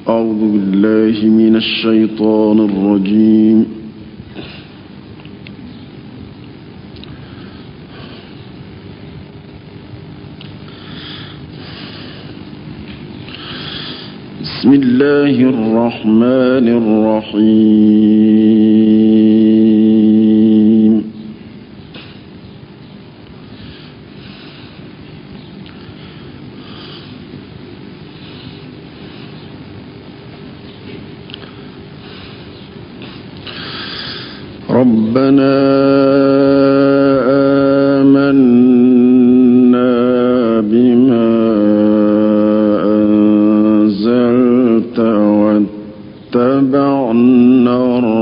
أعوذ بالله من الشيطان الرجيم. بسم الله الرحمن الرحيم. ربنا آمنا بما أنزلت واتبعنا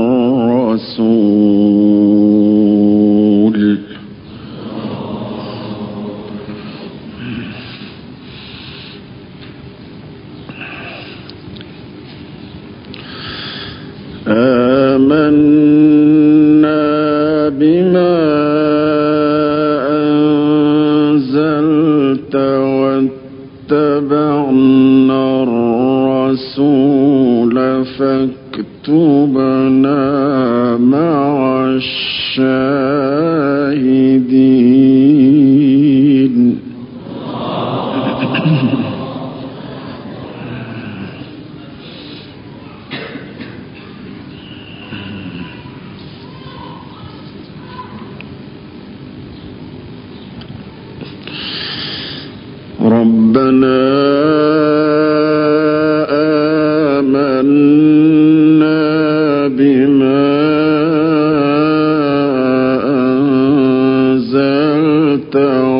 الرسول. بما أنزلت واتبعنا الرسول فاكتبنا مع الشاهدين. ربنا آمنا بما أنزلت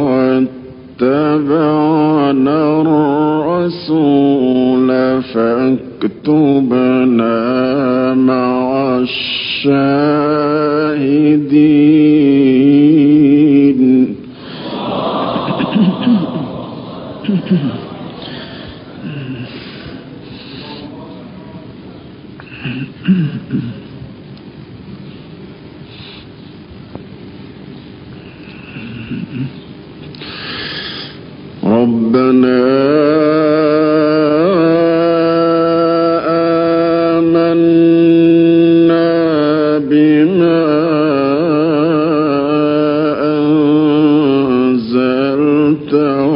واتبعنا الرسول فاكتبنا مع الشاهدين. ربنا آمنا بما أنزلت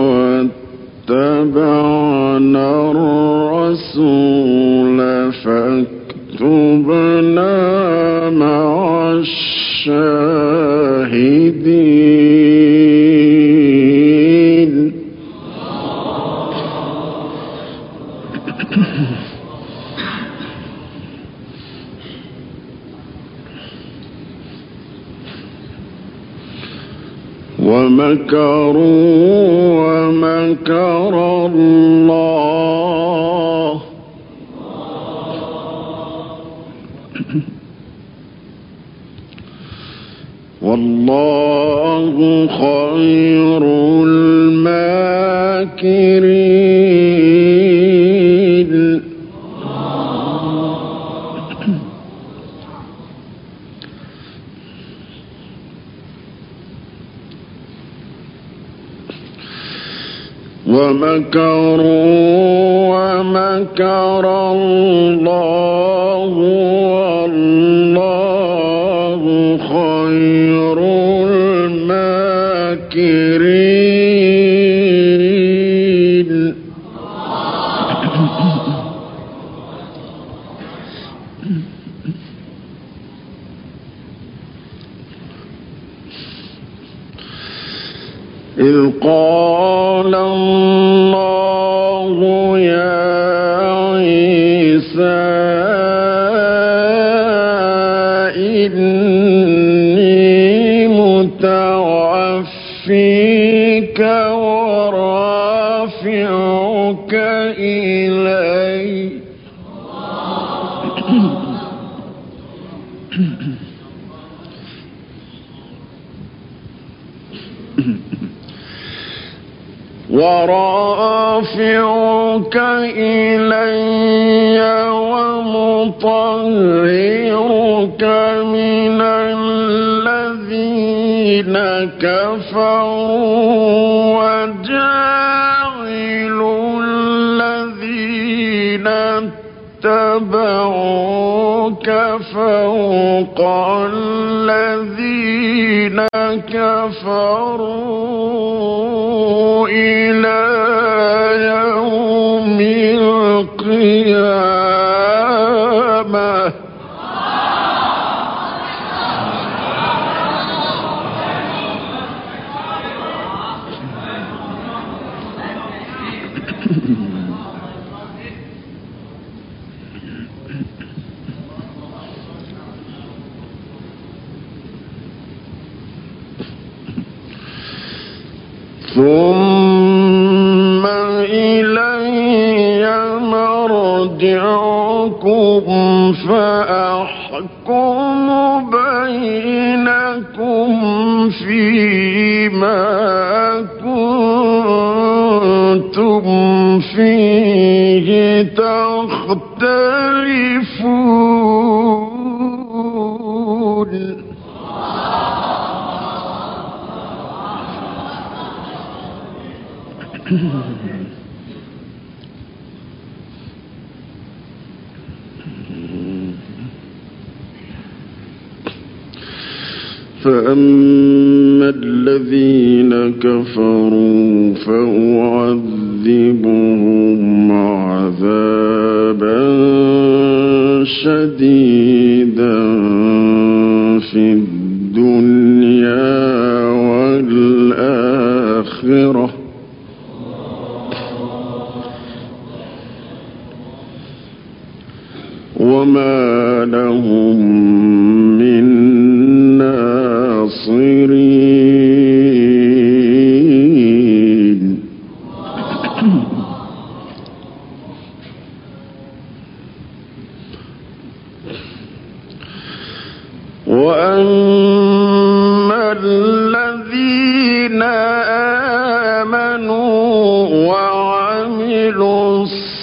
واتبعنا الرسول فاكتبنا مع الشاهدين. ومكروا ومكر الله والله خير الماكرين. ومكروا ومكر الله والله خير الماكرين. إذ قال الله يا عيسى إني متوفيك ورافعك إلي ورافعك إلي ومطهرك من الذين كفروا وجاعل الذين اتبعوك فوق الذين كفروا إلى يوم القيامة. ثم إلي مرجعكم فأحكم بينكم فيما كنتم فيه تختلفون. فأما الذين كفروا فأعذبهم عذابا شديدا في الدنيا والآخرة وما لهم من ناصرين. وأما الذين آمنوا وعملوا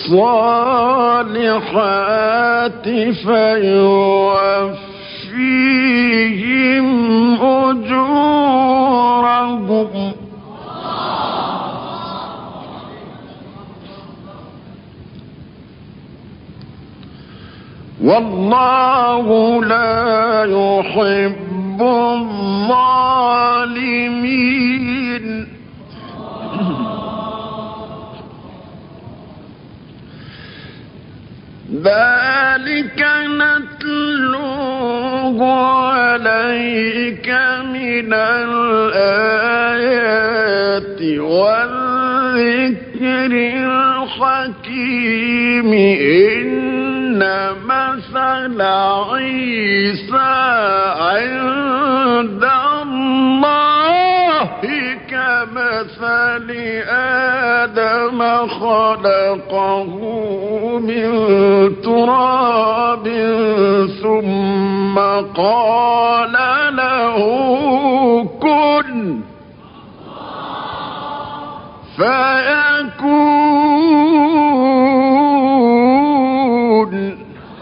الصالحات فيوفيهم أجورهم والله لا يحب الظالمين. ذلك نتلوه عليك من الآيات والذكر الحكيم. إن مثل عيسى عند الله كمثل آدم خلقه من تراب ثم قال له كن فيكون.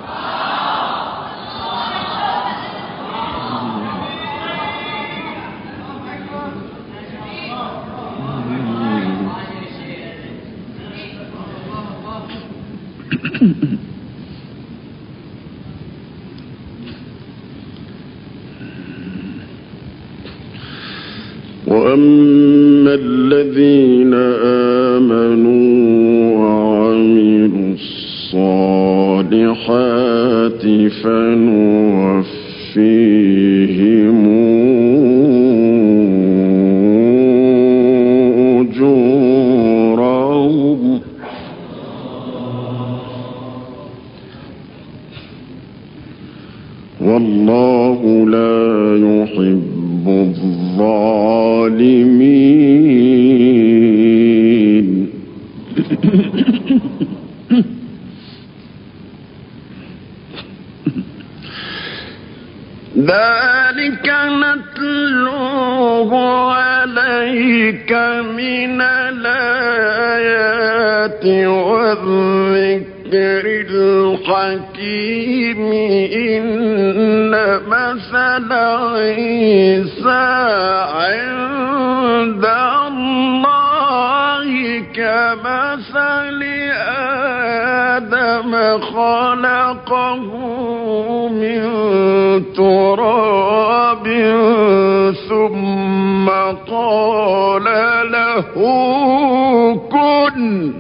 وأما الذين آمنوا وعملوا الصالحات فنوفيهم أجورهم والله لا يحب الظالمين. ذلك نتلوه عليك من الآيات والذكر الحكيم. إن مثل عيسى عند الله كمثل آدم خلقه من تراب ثم قال له كن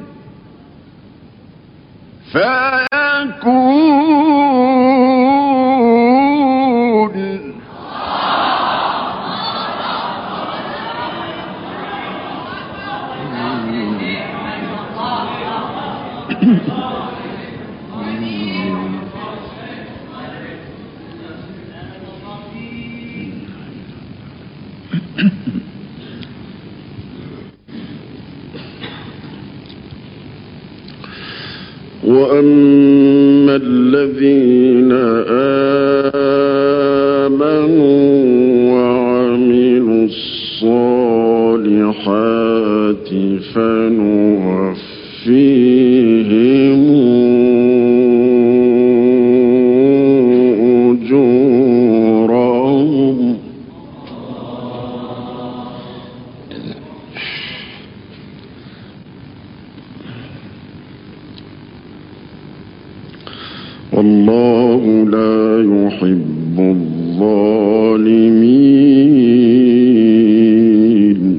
فيكون. وأما الذين آمنوا وعملوا الصالحات فنوفيهم أجورهم والله لا يحب الظالمين.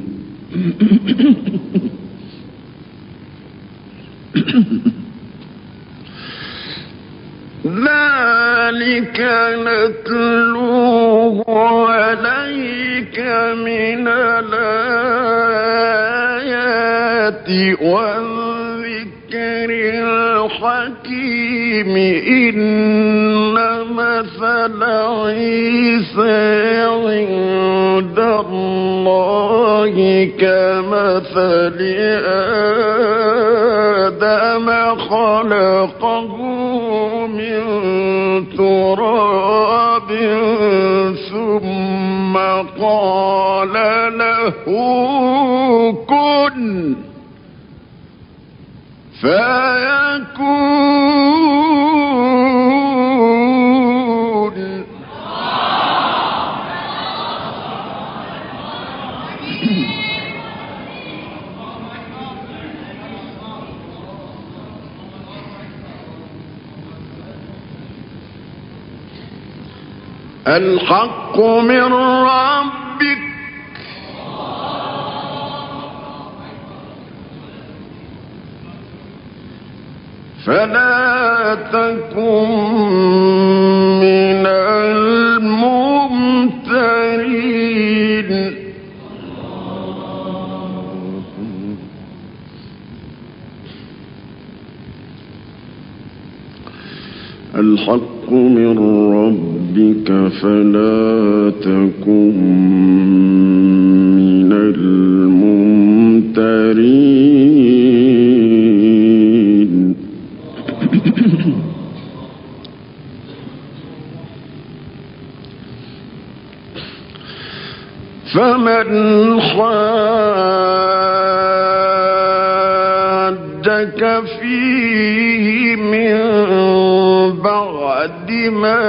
ذلك نتلوه عليك من الآيات والذكر الحكيم. إن مثل عيسى عند الله كمثل آدم خلقه من تراب ثم قال له كن فيكون. الحق من ربك فلا تكن من الممترين. الحق من ربك فلا تكن من الممترين. فمن حاجك فيه من بعد ما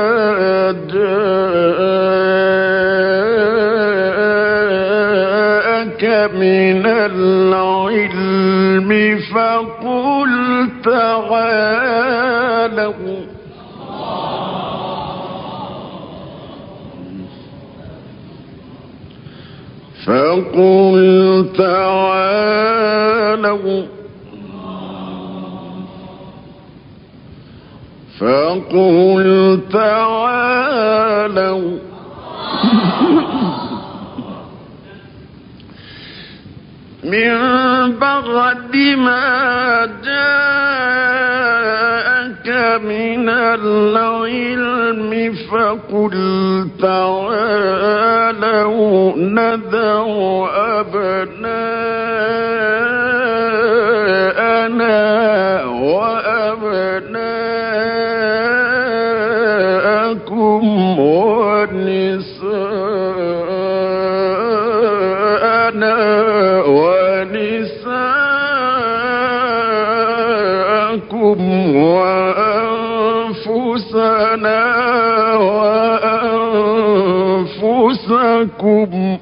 جاءك من العلم فقل تعالوا فقل تعالوا من بعد ما جاءك من العلم فقل تعالوا ندع أبناءنا وأبناءكم ونساءنا ونساءكم وأنفسنا وأنفسكم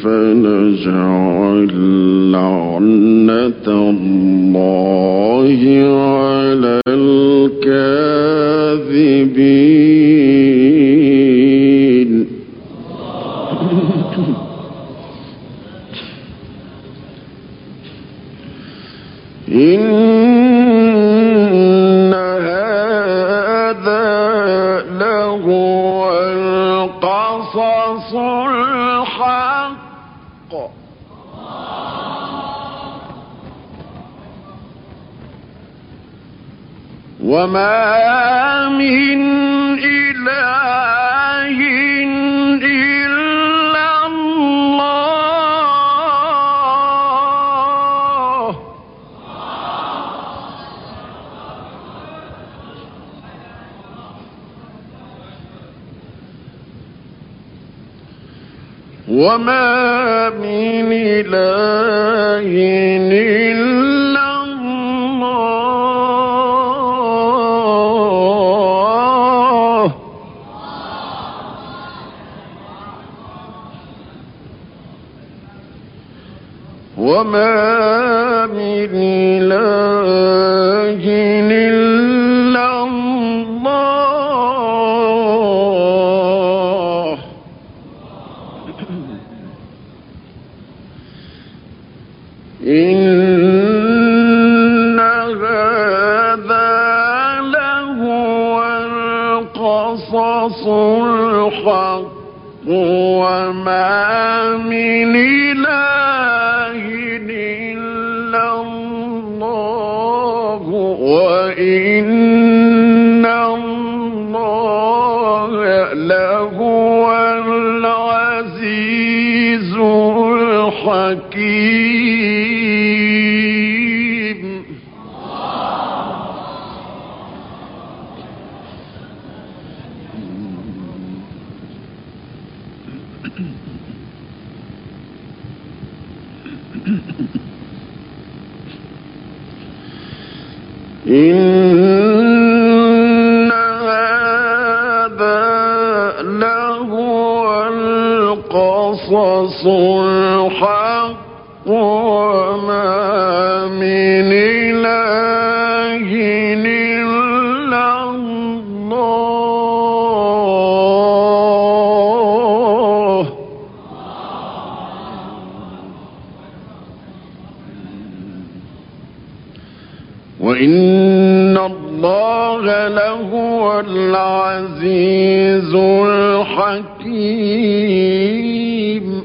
فنجعل لعنة الله على الكاذبين. إن هذا لهو القصص الحق وما من إله إلا الله وما من إله إلا الله وما من إله إلا الله إن هذا لهو القصص الحق وما من إله إلا الله وإن الله لهو العزيز الحكيم. إن هذا لهو القصص الحق وما من إله إلا الله وإن الله لهو العزيز الحكيم.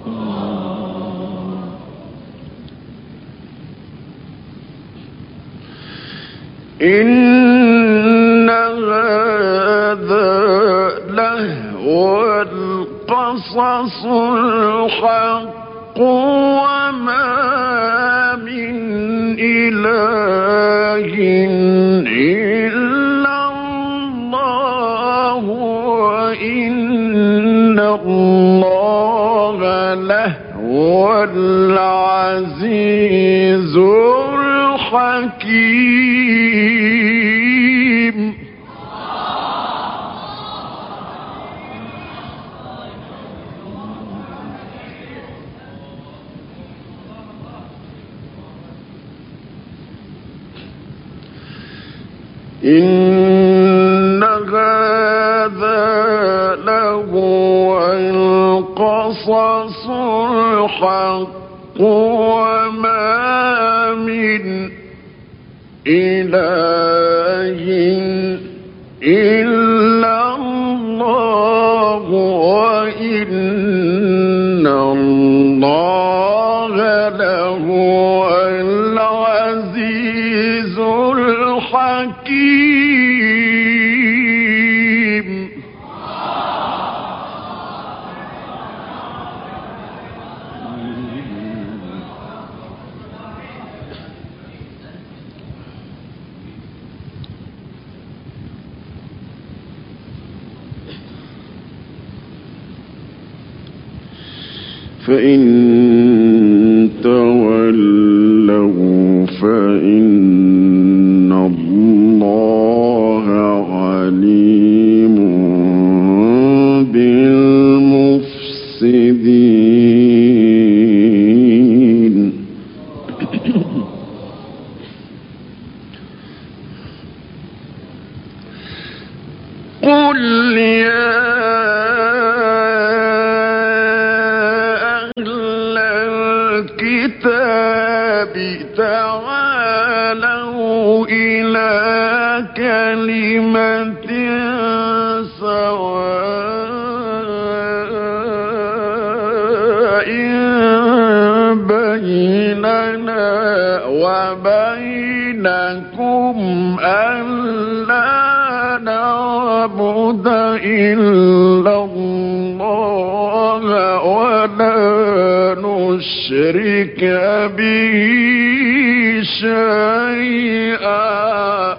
إن هذا لهو القصص الحق وما من إله إلا الله وإن الله لهو العزيز الحكيم. إن هذا لهو القصص الحق وما من إله إلا الله وإن الله لهو العزيز الحكيم. فإن تولوا فإن الله عليم بالمفسدين. تعالوا إلى كلمة سواء بيننا وبينكم ألا نعبد إلا الله ولا نشرك به شيئا.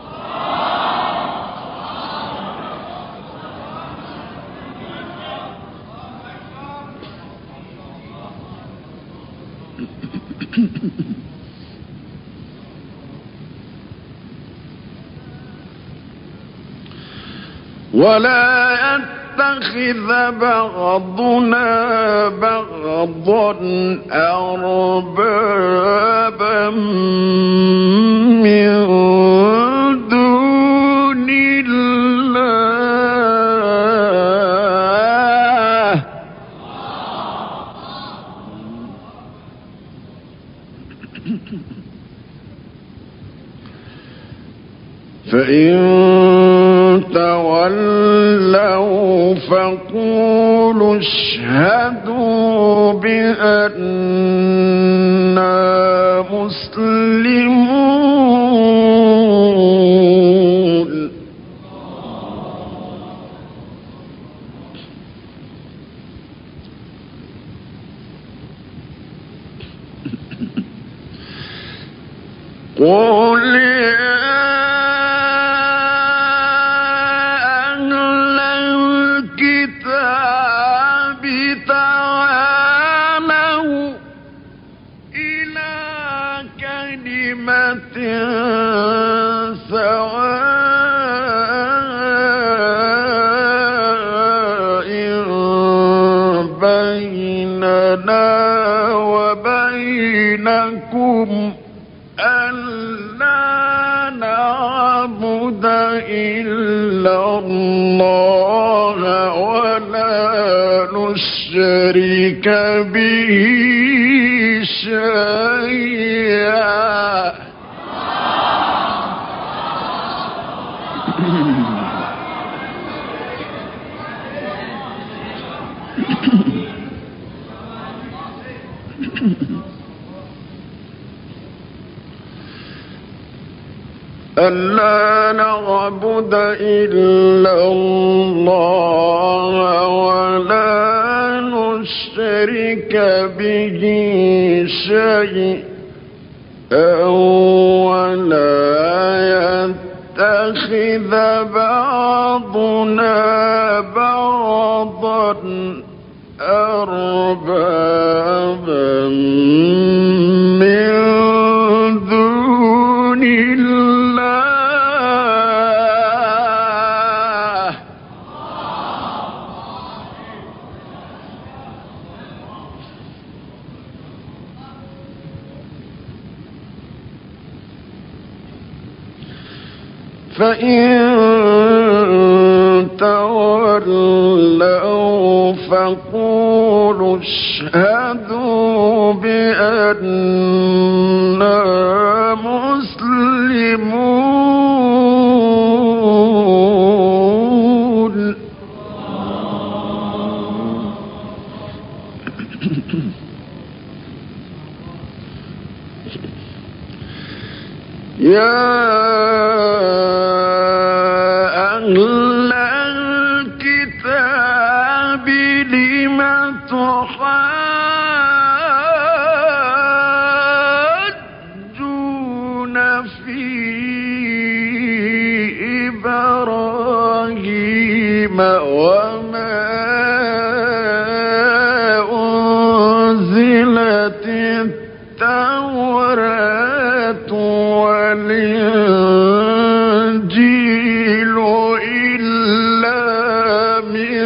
ولا يتخذ بعضنا بعضا أربابا من دون الله فإن تولوا فقولوا اشهدوا بأننا مسلمون. قل سواء بيننا وبينكم ألا نعبد إلا الله ولا نشرك به شيئا. ألا نعبد إلا الله ولا نشرك به شيئا ولا يتخذ بعضنا بعضا أربابا من دون الله فإن تولوا فقولوا اشهدوا بأننا مسلمون. يا أهل الكتاب لم تحاجون في إبراهيم وما أنزلت التوراة والإنجيل إلا من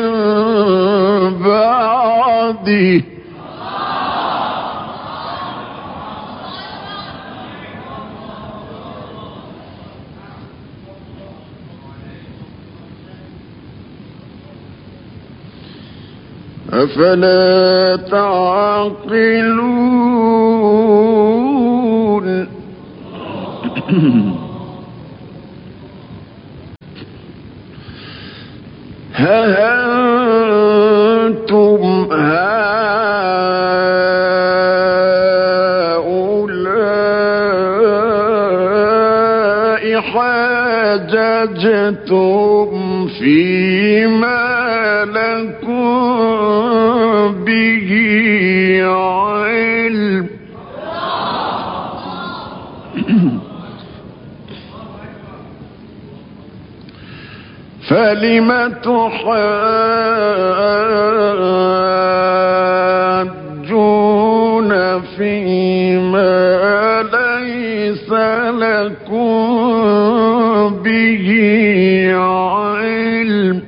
بعده أفلا تعقلون. أنتم هؤلاء حاججتم فيما لكم به علم فلم تحاجون فيما ليس لكم به علم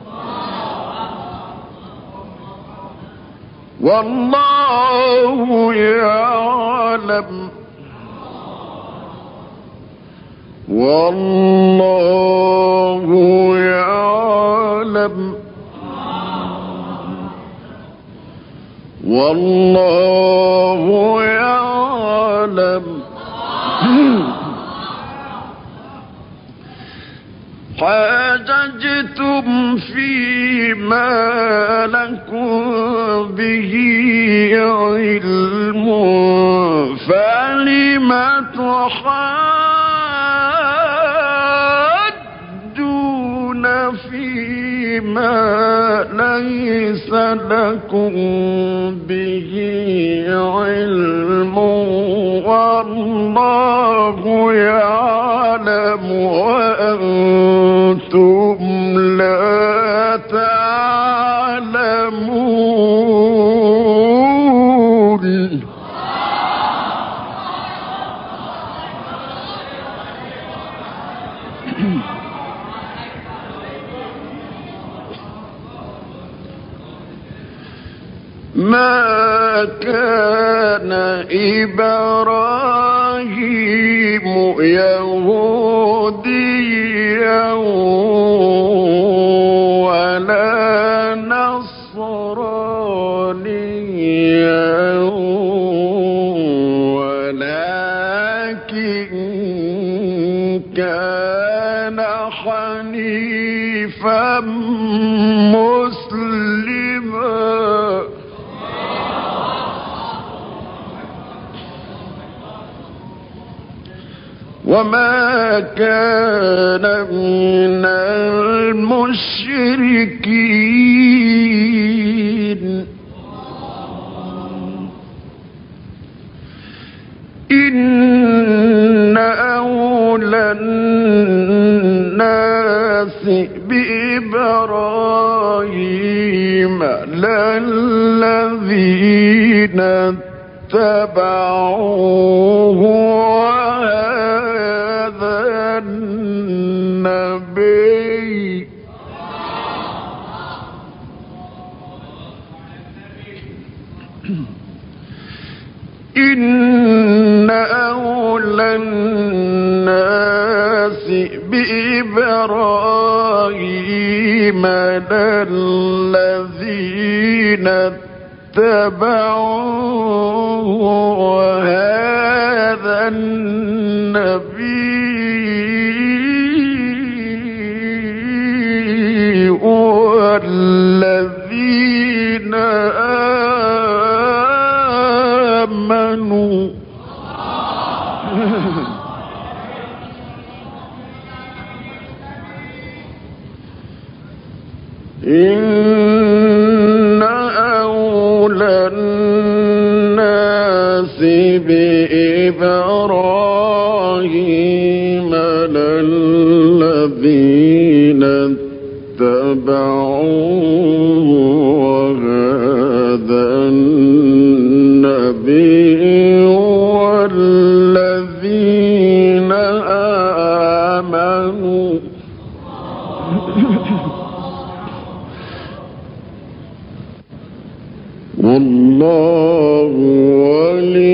والله يعلم والله يعلم والله يعلم حاججتم فيما لكم به علم فلم تحاجون فيما ليس لكم به علم والله يعلم وأنتم لا تعلمون ما كان إبراهيم يهوديا ولا نصرانيا ولكن كان حنيفا مسلما وما كان من المشركين إن أولى الناس بإبراهيم للذين اتبعوه وهذا النبي إن أولى الناس بإبراهيم للذين اتبعوه وهذا النبي والذين آمنوا إن أولى الناس بإبراهيم للذين اتبعوه وهذا النبي والذين آمنوا والله ولي